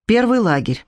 Первый лагерь.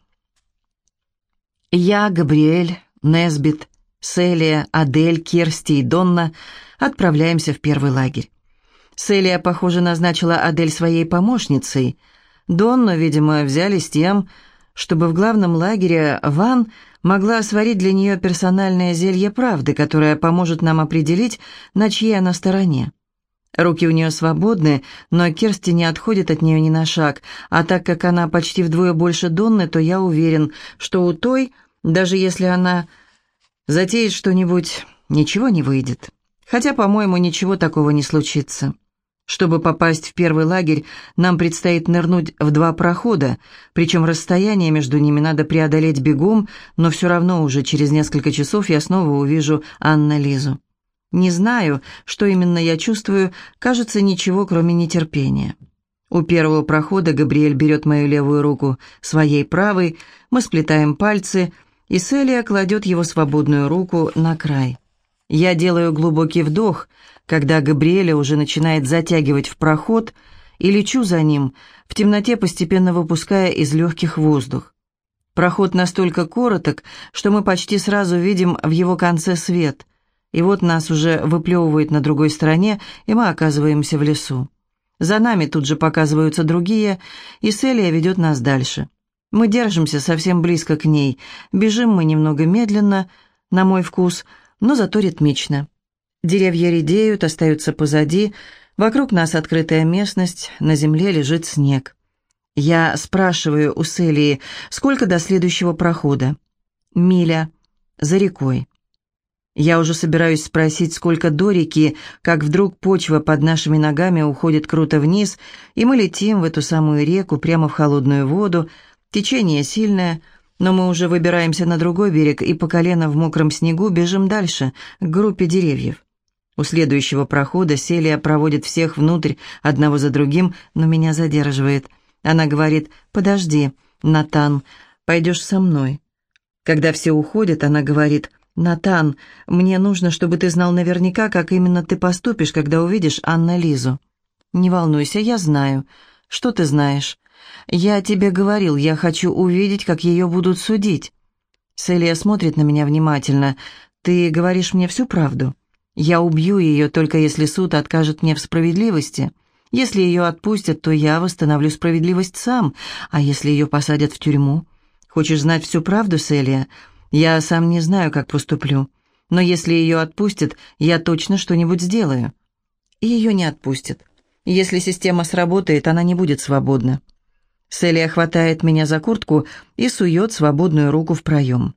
Я, Габриэль, Несбит, Селия, Адель, Керсти и Донна отправляемся в первый лагерь. Селия, похоже, назначила Адель своей помощницей. Донну, видимо, взяли с тем, чтобы в главном лагере Ван могла сварить для нее персональное зелье правды, которое поможет нам определить, на чьей она стороне. Руки у нее свободны, но Керсти не отходит от нее ни на шаг, а так как она почти вдвое больше Донны, то я уверен, что у той, даже если она затеет что-нибудь, ничего не выйдет. Хотя, по-моему, ничего такого не случится. Чтобы попасть в первый лагерь, нам предстоит нырнуть в 2 прохода, причем расстояние между ними надо преодолеть бегом, но все равно уже через несколько часов я снова увижу Анна-Лизу. Не знаю, что именно я чувствую, кажется, ничего, кроме нетерпения. У первого прохода Габриэль берет мою левую руку своей правой, мы сплетаем пальцы, и Селия кладет его свободную руку на край. Я делаю глубокий вдох, когда Габриэля уже начинает затягивать в проход, и лечу за ним, в темноте постепенно выпуская из легких воздух. Проход настолько короток, что мы почти сразу видим в его конце свет, и вот нас уже выплевывает на другой стороне, и мы оказываемся в лесу. За нами тут же показываются другие, и Селия ведет нас дальше. Мы держимся совсем близко к ней, бежим мы немного медленно, на мой вкус, но зато ритмично. Деревья редеют, остаются позади, вокруг нас открытая местность, на земле лежит снег. Я спрашиваю у Селии, сколько до следующего прохода. Миля, за рекой. Я уже собираюсь спросить, сколько до реки, как вдруг почва под нашими ногами уходит круто вниз, и мы летим в эту самую реку, прямо в холодную воду. Течение сильное, но мы уже выбираемся на другой берег и по колено в мокром снегу бежим дальше, к группе деревьев. У следующего прохода Селия проводит всех внутрь, одного за другим, но меня задерживает. Она говорит: «Подожди, Натан, пойдешь со мной». Когда все уходят, она говорит: «Натан, мне нужно, чтобы ты знал наверняка, как именно ты поступишь, когда увидишь Анна-Лизу». «Не волнуйся, я знаю». «Что ты знаешь?» «Я тебе говорил, я хочу увидеть, как ее будут судить». Селия смотрит на меня внимательно. «Ты говоришь мне всю правду? Я убью ее, только если суд откажет мне в справедливости. Если ее отпустят, то я восстановлю справедливость сам, а если ее посадят в тюрьму? Хочешь знать всю правду, Селия? Я сам не знаю, как поступлю. Но если ее отпустят, я точно что-нибудь сделаю». Ее не отпустят. Если система сработает, она не будет свободна. Селия хватает меня за куртку и сует свободную руку в проем.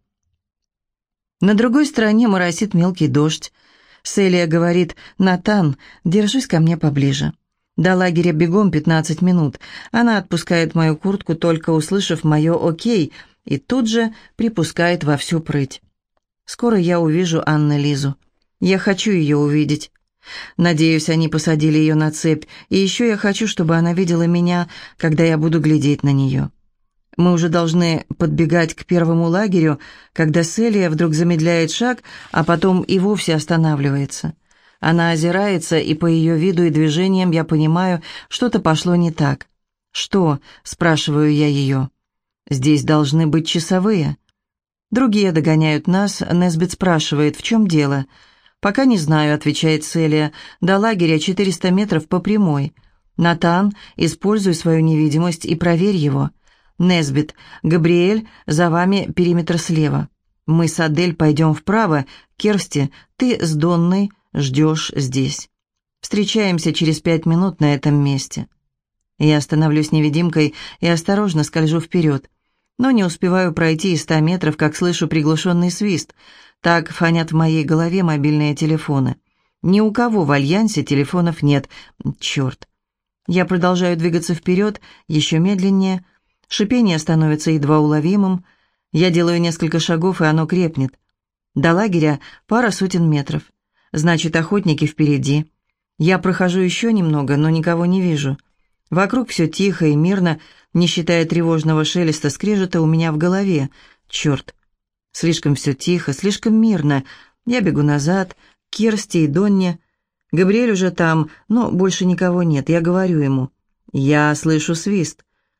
На другой стороне моросит мелкий дождь. Селия говорит: «Натан, держись ко мне поближе». До лагеря бегом 15 минут. Она отпускает мою куртку, только услышав мое «окей», и тут же припускает во всю прыть. Скоро я увижу Анну-Лизу. Я хочу ее увидеть. Надеюсь, они посадили ее на цепь, и еще я хочу, чтобы она видела меня, когда я буду глядеть на нее. Мы уже должны подбегать к первому лагерю, когда Селия вдруг замедляет шаг, а потом и вовсе останавливается. Она озирается, и по ее виду и движениям я понимаю, что-то пошло не так. «Что?» — спрашиваю я ее. «Здесь должны быть часовые». Другие догоняют нас, Несбит спрашивает: «В чем дело?» «Пока не знаю», — отвечает Селия. «До лагеря 400 метров по прямой. Натан, используй свою невидимость и проверь его. Несбит, Габриэль, за вами периметр слева. Мы с Адель пойдем вправо. Керсти, ты с Донной ждешь здесь. Встречаемся через 5 минут на этом месте». Я становлюсь невидимкой и осторожно скольжу вперед. Но не успеваю пройти и 100 метров, как слышу приглушенный свист. Так фонят в моей голове мобильные телефоны. Ни у кого в Альянсе телефонов нет. Черт. Я продолжаю двигаться вперед, еще медленнее. Шипение становится едва уловимым. Я делаю несколько шагов, и оно крепнет. До лагеря пара сотен метров. Значит, охотники впереди. Я прохожу еще немного, но никого не вижу. Вокруг все тихо и мирно, не считая тревожного шелеста скрежета у меня в голове. Черт. Слишком все тихо, слишком мирно. Я бегу назад, к Керсти и Донне. Габриэль уже там, но больше никого нет. Я говорю ему: «Я слышу свист».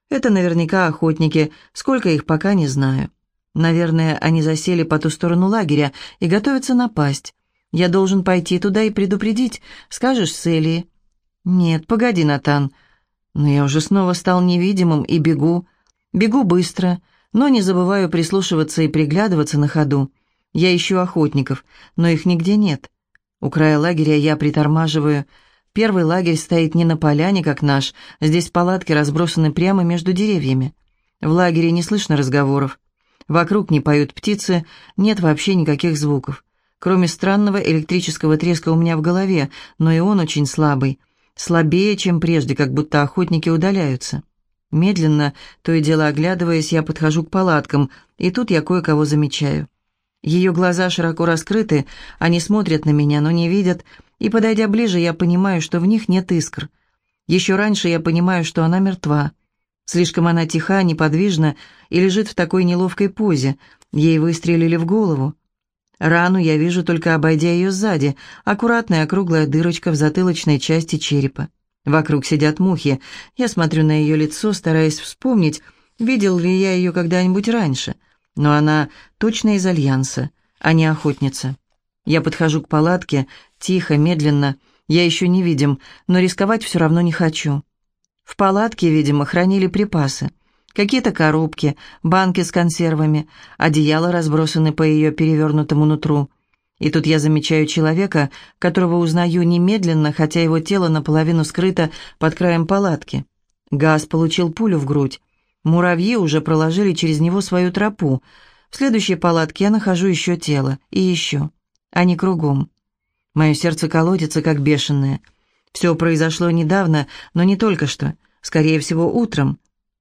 Это наверняка охотники, сколько их пока не знаю. Наверное, они засели по ту сторону лагеря и готовятся напасть. Я должен пойти туда и предупредить. Скажешь Селии?» «Нет, погоди, Натан. Но я уже снова стал невидимым и бегу. Бегу быстро, но не забываю прислушиваться и приглядываться на ходу. Я ищу охотников, но их нигде нет. У края лагеря я притормаживаю. Первый лагерь стоит не на поляне, как наш. Здесь палатки разбросаны прямо между деревьями. В лагере не слышно разговоров. Вокруг не поют птицы, нет вообще никаких звуков. Кроме странного электрического треска у меня в голове, но и он очень слабый. Слабее, чем прежде, как будто охотники удаляются. Медленно, то и дело оглядываясь, я подхожу к палаткам, и тут я кое-кого замечаю. Ее глаза широко раскрыты, они смотрят на меня, но не видят, и, подойдя ближе, я понимаю, что в них нет искр. Еще раньше я понимаю, что она мертва. Слишком она тиха, неподвижна и лежит в такой неловкой позе. Ей выстрелили в голову. Рану я вижу, только обойдя ее сзади, аккуратная округлая дырочка в затылочной части черепа. Вокруг сидят мухи. Я смотрю на ее лицо, стараясь вспомнить, видел ли я ее когда-нибудь раньше. Но она точно из Альянса, а не охотница. Я подхожу к палатке, тихо, медленно. Я еще не видим, но рисковать все равно не хочу. В палатке, видимо, хранили припасы. Какие-то коробки, банки с консервами, одеяла разбросаны по ее перевернутому нутру. И тут я замечаю человека, которого узнаю немедленно, хотя его тело наполовину скрыто под краем палатки. Газ получил пулю в грудь. Муравьи уже проложили через него свою тропу. В следующей палатке я нахожу еще тело. И еще. Они кругом. Мое сердце колотится, как бешеное. Все произошло недавно, но не только что. Скорее всего, утром.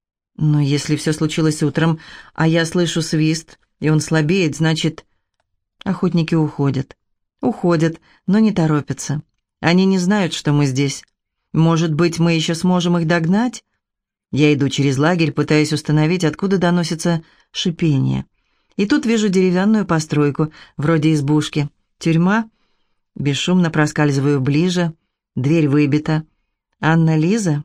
Но если все случилось утром, а я слышу свист, и он слабеет, значит... Охотники уходят. Уходят, но не торопятся. Они не знают, что мы здесь. Может быть, мы еще сможем их догнать? Я иду через лагерь, пытаясь установить, откуда доносится шипение. И тут вижу деревянную постройку, вроде избушки. Тюрьма? Бесшумно проскальзываю ближе. Дверь выбита. Анна-Лиза?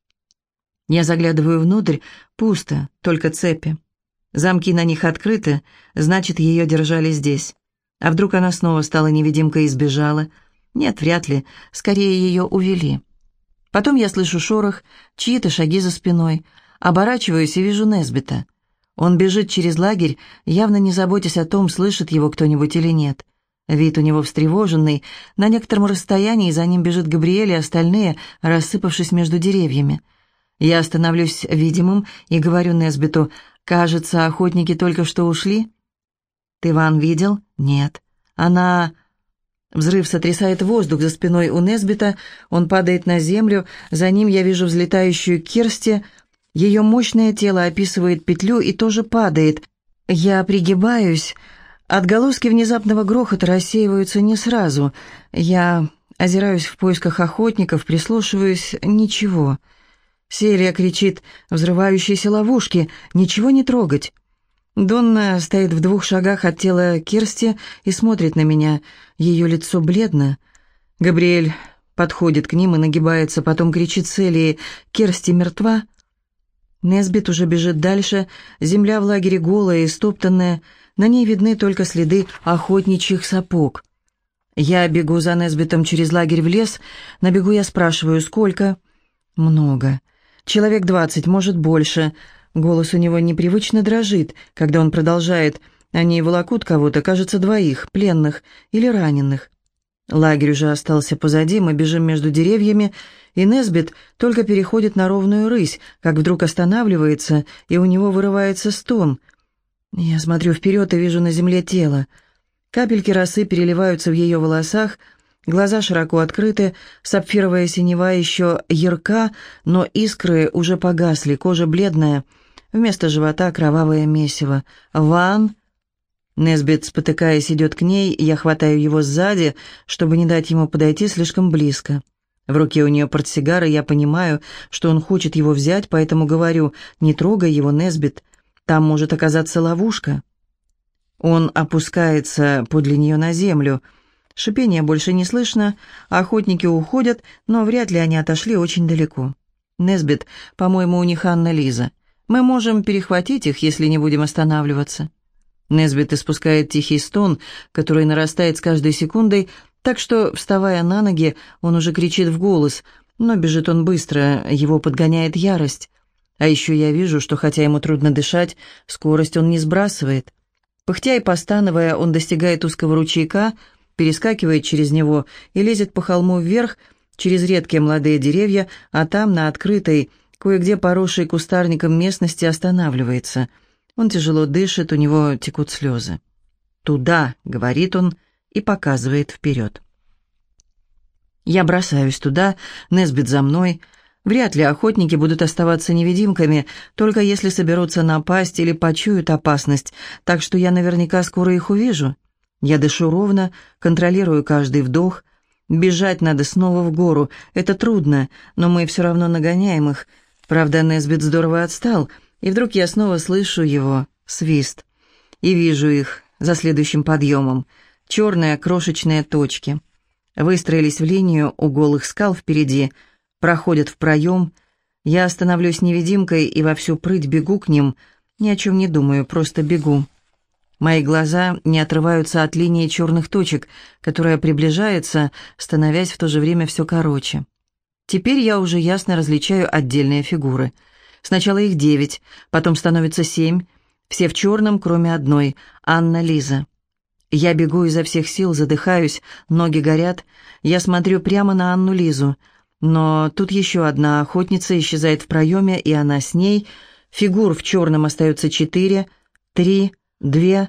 Я заглядываю внутрь. Пусто, только цепи. Замки на них открыты, значит, ее держали здесь. А вдруг она снова стала невидимкой и сбежала? Нет, вряд ли. Скорее, ее увели. Потом я слышу шорох, чьи-то шаги за спиной. Оборачиваюсь и вижу Несбита. Он бежит через лагерь, явно не заботясь о том, слышит его кто-нибудь или нет. Вид у него встревоженный. На некотором расстоянии за ним бежит Габриэль и остальные, рассыпавшись между деревьями. Я становлюсь видимым и говорю Несбиту: «Кажется, охотники только что ушли». «Ты Ван видел?» «Нет». «Она...» Взрыв сотрясает воздух за спиной у Несбита, он падает на землю, за ним я вижу взлетающую Кирсти, ее мощное тело описывает петлю и тоже падает. Я пригибаюсь, отголоски внезапного грохота рассеиваются не сразу. Я озираюсь в поисках охотников, прислушиваюсь, ничего. Селия кричит: «Взрывающиеся ловушки! Ничего не трогать!» Донна стоит в 2 шагах от тела Кирсти и смотрит на меня. Ее лицо бледно. Габриэль подходит к ним и нагибается, потом кричит Селии: «Кирсти мертва?» Несбит уже бежит дальше. Земля в лагере голая и стоптанная. На ней видны только следы охотничьих сапог. Я бегу за Несбитом через лагерь в лес. На бегу я спрашиваю: «Сколько?» «Много. Человек 20, может, больше». Голос у него непривычно дрожит, когда он продолжает: «Они волокут кого-то, кажется, 2 пленных или раненых». Лагерь уже остался позади, мы бежим между деревьями, и Несбит только переходит на ровную рысь, как вдруг останавливается, и у него вырывается стон. Я смотрю вперед и вижу на земле тело. Капельки росы переливаются в ее волосах, глаза широко открыты, сапфировая синева еще ярка, но искры уже погасли, кожа бледная. Вместо живота кровавое месиво. «Ван?» Несбит, спотыкаясь, идет к ней, я хватаю его сзади, чтобы не дать ему подойти слишком близко. В руке у нее портсигар, и я понимаю, что он хочет его взять, поэтому говорю: «Не трогай его, Несбит, там может оказаться ловушка». Он опускается подле нее на землю. Шипения больше не слышно, охотники уходят, но вряд ли они отошли очень далеко. «Несбит, по-моему, у них Анна-Лиза. Мы можем перехватить их, если не будем останавливаться». Несбит испускает тихий стон, который нарастает с каждой секундой, так что, вставая на ноги, он уже кричит в голос, но бежит он быстро, его подгоняет ярость. А еще я вижу, что хотя ему трудно дышать, скорость он не сбрасывает. Пыхтя и постановая, он достигает узкого ручейка, перескакивает через него и лезет по холму вверх, через редкие молодые деревья, а там, на открытой, кое-где поросшей кустарником местности, останавливается. Он тяжело дышит, у него текут слезы. «Туда», — говорит он и показывает вперед. Я бросаюсь туда, Несбит за мной. Вряд ли охотники будут оставаться невидимками, только если соберутся напасть или почуют опасность, так что я наверняка скоро их увижу. Я дышу ровно, контролирую каждый вдох. Бежать надо снова в гору. Это трудно, но мы все равно нагоняем их. Правда, Несбит здорово отстал, и вдруг я снова слышу его свист. И вижу их за следующим подъемом. Черные крошечные точки. Выстроились в линию у голых скал впереди, проходят в проем. Я становлюсь невидимкой и во всю прыть бегу к ним. Ни о чем не думаю, просто бегу. Мои глаза не отрываются от линии черных точек, которая приближается, становясь в то же время все короче. Теперь я уже ясно различаю отдельные фигуры. Сначала их 9, потом становится 7, все в черном, кроме одной, Анна-Лиза. Я бегу изо всех сил, задыхаюсь, ноги горят. Я смотрю прямо на Анну-Лизу, но тут еще одна охотница исчезает в проеме, и она с ней. Фигур в черном остается 4, 3, 2,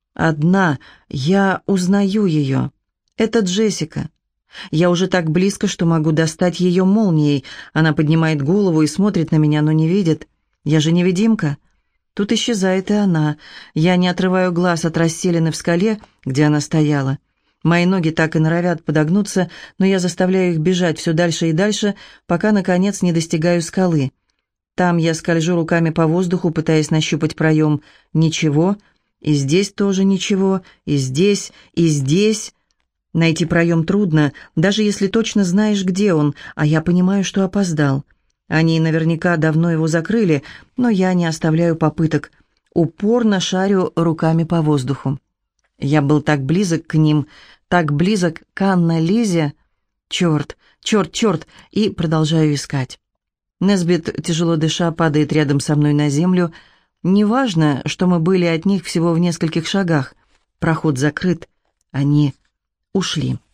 1. Я узнаю ее. Это Джессика. Я уже так близко, что могу достать ее молнией. Она поднимает голову и смотрит на меня, но не видит. Я же невидимка. Тут исчезает и она. Я не отрываю глаз от расселины в скале, где она стояла. Мои ноги так и норовят подогнуться, но я заставляю их бежать все дальше и дальше, пока, наконец, не достигаю скалы. Там я скольжу руками по воздуху, пытаясь нащупать проем. Ничего. И здесь тоже ничего. И здесь, и здесь. Найти проем трудно, даже если точно знаешь, где он, а я понимаю, что опоздал. Они наверняка давно его закрыли, но я не оставляю попыток. Упорно шарю руками по воздуху. Я был так близок к ним, так близок к Анна-Лизе. Черт, черт, черт, и продолжаю искать. Несбит, тяжело дыша, падает рядом со мной на землю. Неважно, что мы были от них всего в нескольких шагах. Проход закрыт. Они ушли.